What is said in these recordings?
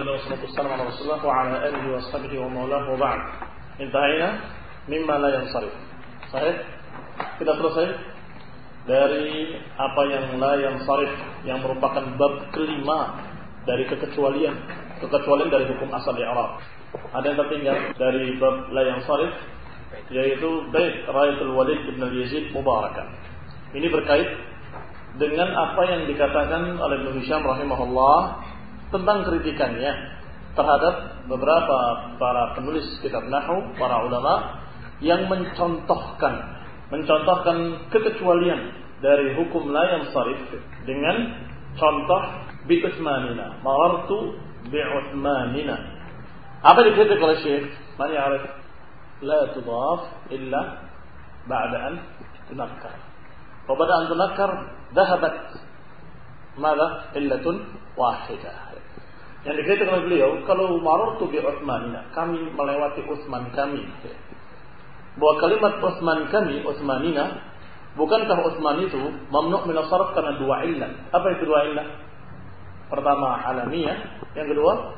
Alhamdulillah wassalatu wassalamu ala Rasulillah wa ala alihi wa sahbihi wa maulah wa ba'd. Intahina mimma la yansarif. Sahih? Kita selesai dari apa yang la yansarif, yang merupakan bab kelima dari kekecualian dari hukum asal i'rab. Ada yang tertinggal dari bab la yansarif, yaitu bait Rayatul Walid bin Yazid Mubarakan. Ini berkait dengan apa yang dikatakan oleh Ibnu Hisham rahimahullah tentang kritikannya terhadap beberapa para penulis kitab nahwu, para ulama yang mencontohkan kekecualian dari hukum la yansarif dengan contoh bi Utsmanina, marartu bi Utsmanina. Apa dikritik oleh Syekh? Man ya'rif la tudaf illa ba'da an tunakkar. Wa ba'da an tunakkar dhahabat madza illatun wahidah. Yang dikritik oleh beliau, kalau marartu bi Utsmanina, kami melewati Utsman kami. Bahwa kalimat Utsman kami, Utsmanina, bukankah Utsman itu mamnu' min as-sarf karena dua illah? Apa itu dua illah? Pertama alamiyah, yang kedua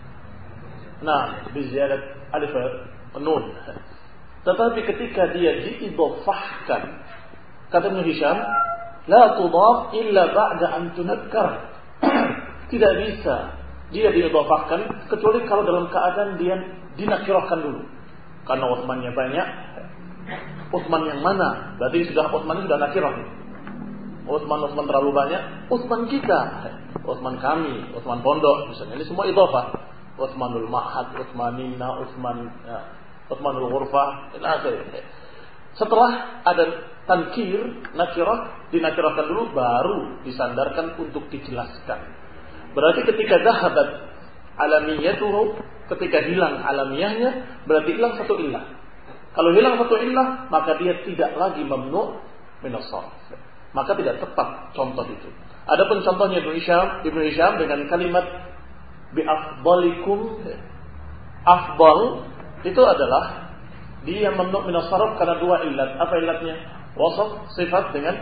bi ziyadat alif nun. Tetapi ketika dia diidhafahkan, kata Ibnu Hisham, la tudaf illa ba'da an tunakkar. Tidak bisa dia diidhafahkan kecuali kalau dalam keadaan dia dinakirahkan dulu. Karena Utsmannya banyak. Utsman yang mana? Berarti Utsman sudah nakirah. Utsman terlalu banyak. Utsman kita, Utsman kami, Utsman pondok misalnya. Ini semua idhafah. Utsmanul Ma'had, Utsmanina, Utsmanul Ghurfah, ila akhirih. Setelah ada tankir, nakirah, dinakirahkan dulu baru disandarkan untuk dijelaskan. Berarti ketika dhahabat alamiyatuhu, ketika hilang alamiahnya, berarti hilang satu illah. Kalau hilang satu illah, maka dia tidak lagi mamnu' min as-sarf. Maka tidak tepat contoh itu. Adapun contohnya Ibnu Hisham dengan kalimat bi afdalikum, afdal itu adalah dia mamnu' min as-sarf karena dua illat. Apa illatnya? Wasf, sifat dengan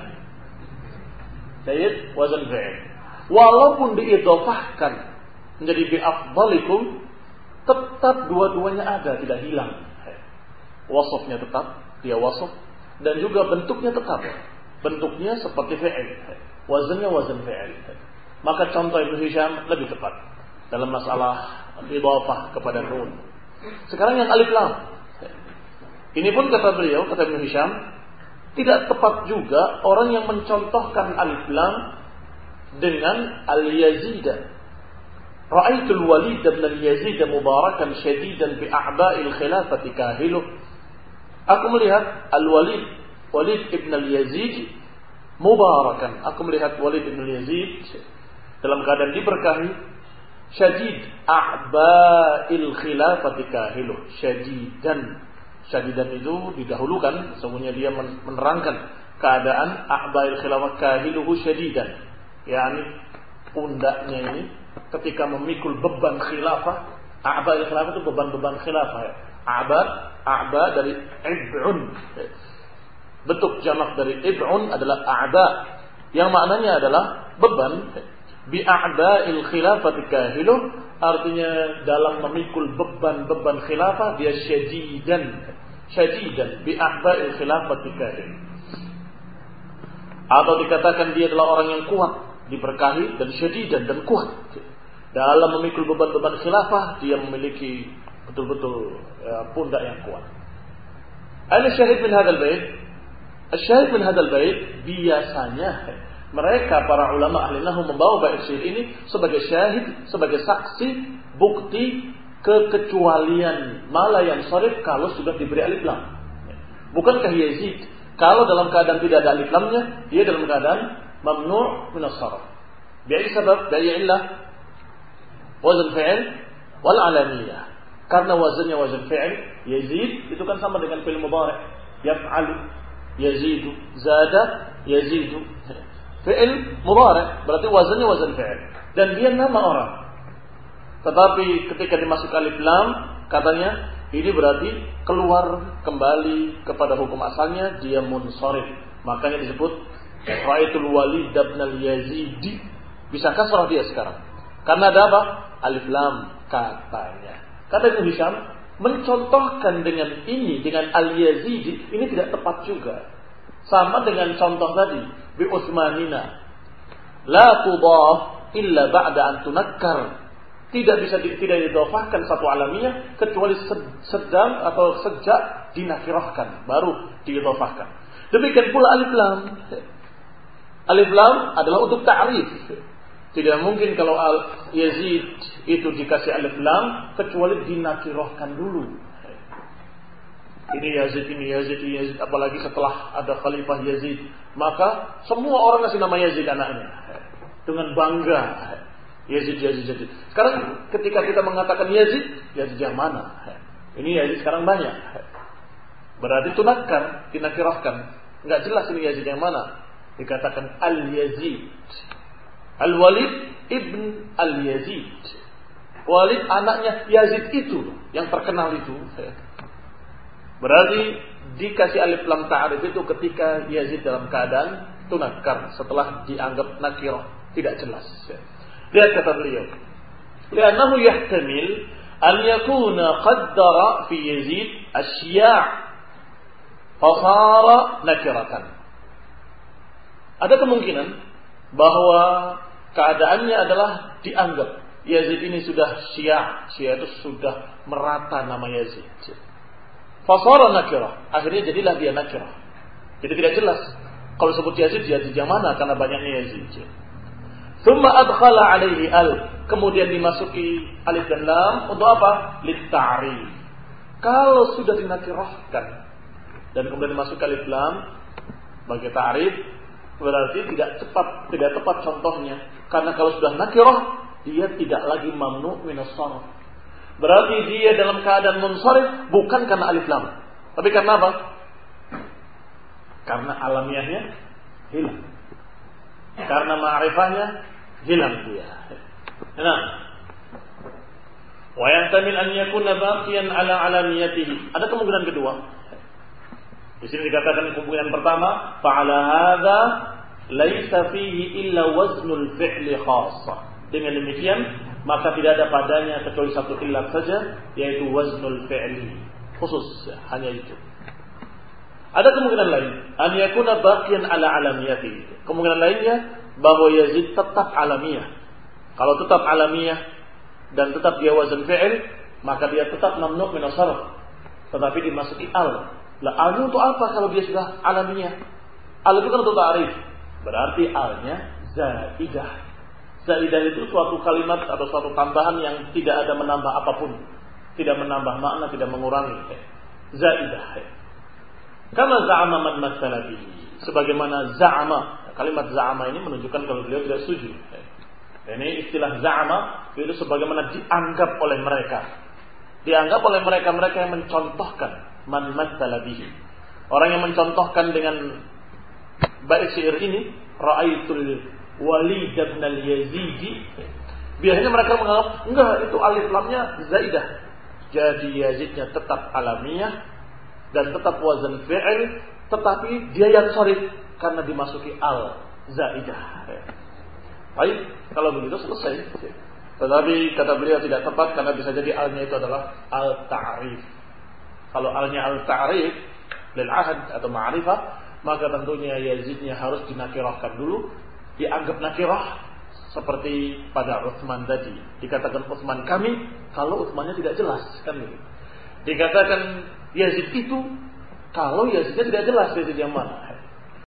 zaid wazan fi'il. Walaupun diidhafahkan menjadi bi afdalikum, tetap dua-duanya ada, tidak hilang. Wasofnya tetap, dia wasf, dan juga bentuknya tetap. Bentuknya seperti fi'il, wazannya wazan fi'il. Maka contoh Ibnu Hisham lebih tepat dalam masalah idhafah kepada nun. Sekarang yang alif lam. Ini pun kata beliau, kata Ibnu Hisham, tidak tepat juga orang yang mencontohkan alif lam dengan al-Yazid. Ra'aitul Walid bin al-Yazid mubarakan syadidan bi a'ba'il khilafati kahiluh. Aku melihat Walid ibn al-Yazid mubarakan. Aku melihat Walid ibn al-Yazid dalam keadaan diberkahi, syadid a'ba'il khilafati kahiluh. Syadidan itu didahulukan, sesungguhnya dia menerangkan keadaan a'ba'il khilafati kahiluhu syadidan. Yani pundaknya ini ketika memikul beban khilafah, a'ba khilafah itu beban-beban khilafah ya. A'ba dari ib'un. Bentuk jamak dari ib'un adalah a'ba, yang maknanya adalah beban. Bi a'ba'il khilafati kahiluh, artinya dalam memikul beban-beban khilafah dia syadidan bi a'ba'il khilafati kahiluh. Atau dikatakan dia adalah orang yang kuat, diberkahi dan syadidan dan kuat dalam memikul beban-beban khilafah. Dia memiliki betul-betul pundak yang kuat. Al-syahid min hadzal bait, al-syahid min hadzal bait, biasanya mereka para ulama ahli nahwu membawa bait syair ini sebagai syahid, sebagai saksi, bukti kekecualian mala yang sharif kalau sudah diberi alif lam. Bukankah Yazid kalau dalam keadaan tidak ada alif lamnya, dia dalam keadaan mamnu' min as-sarf. Bi'ai sebab, bi'ai illah, wazan fi'il wal alamiyah. Karena wazannya wazan fi'il, yazid itu kan sama dengan fi'il mudhari'. Yaf'alu, yazidu, zada, yazidu. Fi'il mudhari', berarti wazannya wazan fi'il. Dan dia nama orang. Tetapi ketika dimasuk alif lam, katanya ini berarti keluar kembali kepada hukum asalnya, dia munsharif. Makanya disebut Ra'aitul Walid bin al-Yazid. Bisa kasrah dia sekarang. Karena ada apa? alif lam katanya. Kata Ibnu Hisham, mencontohkan dengan ini, dengan al-Yazidi, ini tidak tepat juga. Sama dengan contoh tadi, bi Utsmanina. La tudaf illa ba'da an tunakkar. Tidak bisa tidak didhofahkan satu alamiah kecuali sedang atau sejak dinakirahkan, baru didhofahkan. Demikian pula alif lam. Alif lam adalah untuk ta'rif. Tidak mungkin kalau Yazid itu dikasih alif lam kecuali dinakirahkan dulu. Ini Yazid, ini Yazid, ini Yazid. Apalagi setelah ada Khalifah Yazid, maka semua orang kasih nama Yazid anaknya dengan bangga. Yazid, Yazid, Yazid. Sekarang ketika kita mengatakan Yazid, Yazid yang mana? Ini Yazid sekarang banyak. Berarti tunakkar, dinakirahkan. Enggak jelas ini Yazid yang mana. Dikatakan Al-Yazid. Al-Walid ibn Al-Yazid. Walid anaknya Yazid itu, yang terkenal itu. Berarti dikasih alif lam ta'rif itu ketika Yazid dalam keadaan tunakkar, setelah dianggap nakirah, tidak jelas. Lihat kata beliau. Li'annahu yahtamil an yakuna qaddara fi Yazid asya' fasara nakiratan. Ada kemungkinan bahwa keadaannya adalah dianggap Yazid ini sudah Syiah itu sudah merata nama Yazid. Fasara nakirah, akhirnya jadilah dia nakirah. Jadi tidak jelas kalau sebut Yazid yang mana karena banyaknya Yazid. Tsumma adkhala alaihi al, kemudian dimasuki alif dan lam untuk apa? Lit-ta'rif. Kalau sudah dinakirahkan dan kemudian dimasuki alif lam bagi ta'rif, berarti tidak tepat contohnya. Karena kalau sudah nakirah, dia tidak lagi mamnu minas sarf. Berarti dia dalam keadaan munsharif bukan karena alif lam, tapi karena apa? Karena alamiahnya hilang. Karena ma'rifahnya hilang dia. Nah, wa yantamil an yakuna baqiyan ala alamiyatihi. Ada kemungkinan kedua. Di sini dikatakan kemungkinan pertama, fa'ala hadza laisa fihi illa waznul fi'li khassah. Dengan demikian, maka tidak ada padanya kecuali satu illat saja, yaitu waznul fi'li. Khusus, hanya itu. Ada kemungkinan lain, an yakuna baqiyan ala alamiyatihi. Kemungkinan lainnya bahwa Yazid tetap alamiah. Kalau tetap alamiah dan tetap dia wazn fi'il, maka dia tetap mamnu min as-sarf. Tetapi dimasuki al. Lah alnya untuk apa kalau dia sudah alamiah? Al itu kan untuk ta'rif. Berarti alnya zaidah. Zaidah itu suatu kalimat atau suatu tambahan yang tidak ada menambah apapun, tidak menambah makna, tidak mengurangi. Zaidah. Kama za'ama man matsala bihi. Sebagaimana za'ama. Kalimat za'ama ini menunjukkan kalau beliau tidak setuju. Ini istilah za'ama itu sebagaimana dianggap oleh mereka. Dianggap oleh mereka-mereka yang mencontohkan man matsala bihi. Orang yang mencontohkan dengan bait syair ini, ra'aitul Walid bin al-Yazidi. Biasanya mereka menganggap enggak, itu alif lamnya zaidah. Jadi Yazidnya tetap alamiah dan tetap wazan fi'il, tetapi dia yang sharif karena dimasuki al zaidah. Baik, kalau begitu selesai. Tetapi kata beliau tidak tepat karena bisa jadi alnya itu adalah al-ta'rif. Kalau alnya al-ta'rif lil ahad atau ma'rifah, maka tentunya Yazidnya harus dinakirahkan dulu, dianggap nakirah seperti pada Utsman tadi. Dikatakan Utsman kami, kalau Utsmannya tidak jelas kan begitu. Dikatakan Yazid itu, kalau Yazidnya tidak jelas Yazid yang mana.